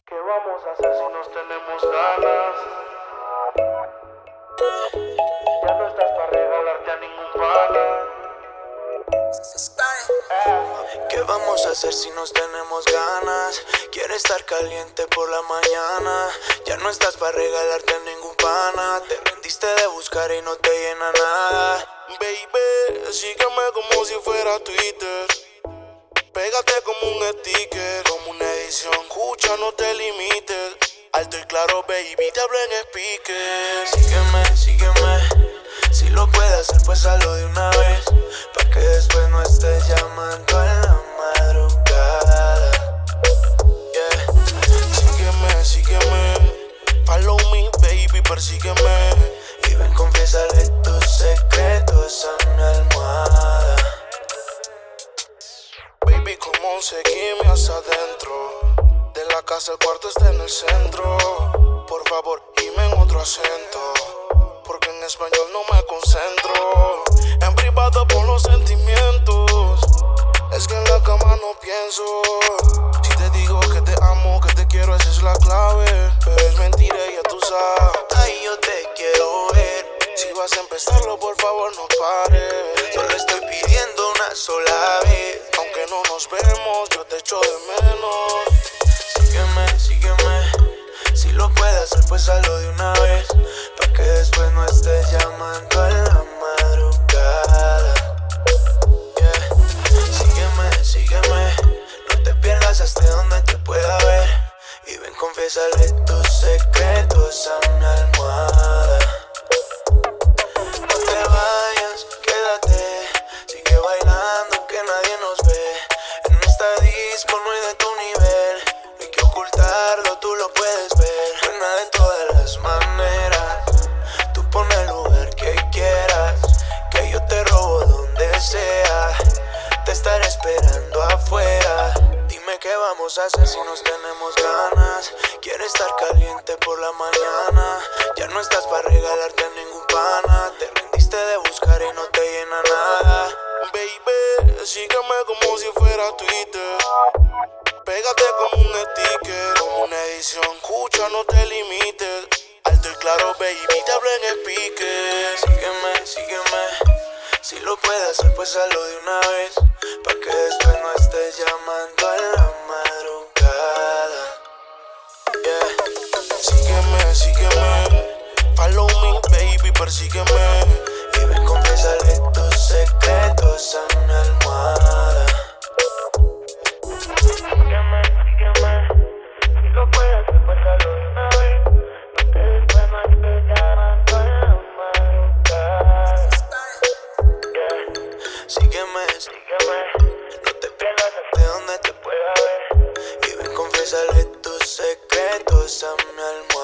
¿Qué vamos a hacer si nos tenemos ganas? Ya no estás para regalarte a ningún pana. ¿Qué vamos a hacer si nos tenemos ganas? Quieres estar caliente por la mañana. Ya no estás para regalarte a ningún pana. Te rendiste de buscar y no te llena nada. Baby, sígueme como si fuera Twitter. Pégate como un sticker, como una edición. Escucha, no te limites. Alto y claro, baby, te hablo en speaker. Sígueme. Si lo puedes hacer, pues hazlo de una vez. Pa' que después no estés llamando en la madrugada. Yeah. Sígueme. Follow me, baby, persígueme. Y ven, confiésale tus secretos a mi almohada. Baby, como seguime hacia adentro. De la casa el cuarto está en el centro. Por favor, dime en otro acento, porque en español no me concentro. En privado por los sentimientos. Es que en la cama no pienso. Si te digo que te amo, que te quiero, esa es la clave. Pero es mentira, ya tú sabes. Ay, yo te quiero ver. Si vas a empezarlo, por favor no pares. Solo estoy pidiendo una sola vez. Aunque no nos vemos, yo te echo de menos. Sígueme. Si lo puedes hacer, pues hazlo de una vez. Pa' que después no estés llamando en la madrugada. Yeah. Sígueme. No te pierdas hasta donde te pueda ver. Y ven, confiésale tus secretos a mi almohada. No te vayas, quédate. Sigue bailando que nadie nos ve. En esta disco no hay de tu nivel. No hay que ocultarlo, tú lo puedes ver. Buena de todas las maneras. Tú pon el lugar que quieras, que yo te robo donde sea. Te estaré esperando afuera. Dime qué vamos a hacer si nos tenemos ganas. Quieres estar caliente por la mañana. Ya no estás para regalarte a ningún pana. Te rendiste de buscar y no te llena nada. Baby, sígueme como si fuera Twitter. Pégate como un sticker, como una edición. Escucha, no te limites. Alto y claro, baby, te hablo en speaker. Sígueme. Si lo puedes hacer, pues hazlo de una vez. Pa' que después no estés llamando en la madrugada. Yeah. Sígueme. Follow me, baby, persígueme. Y ven, confiésale tus secretos a mi almohada. Sígueme. Si lo puedes hacer, pues hazlo de una vez. Pa' que después no estés llamando en la madrugada. Sígueme. No te pierdas de donde te Pueda ver. y ven, confiésale tus secretos a mi almohada.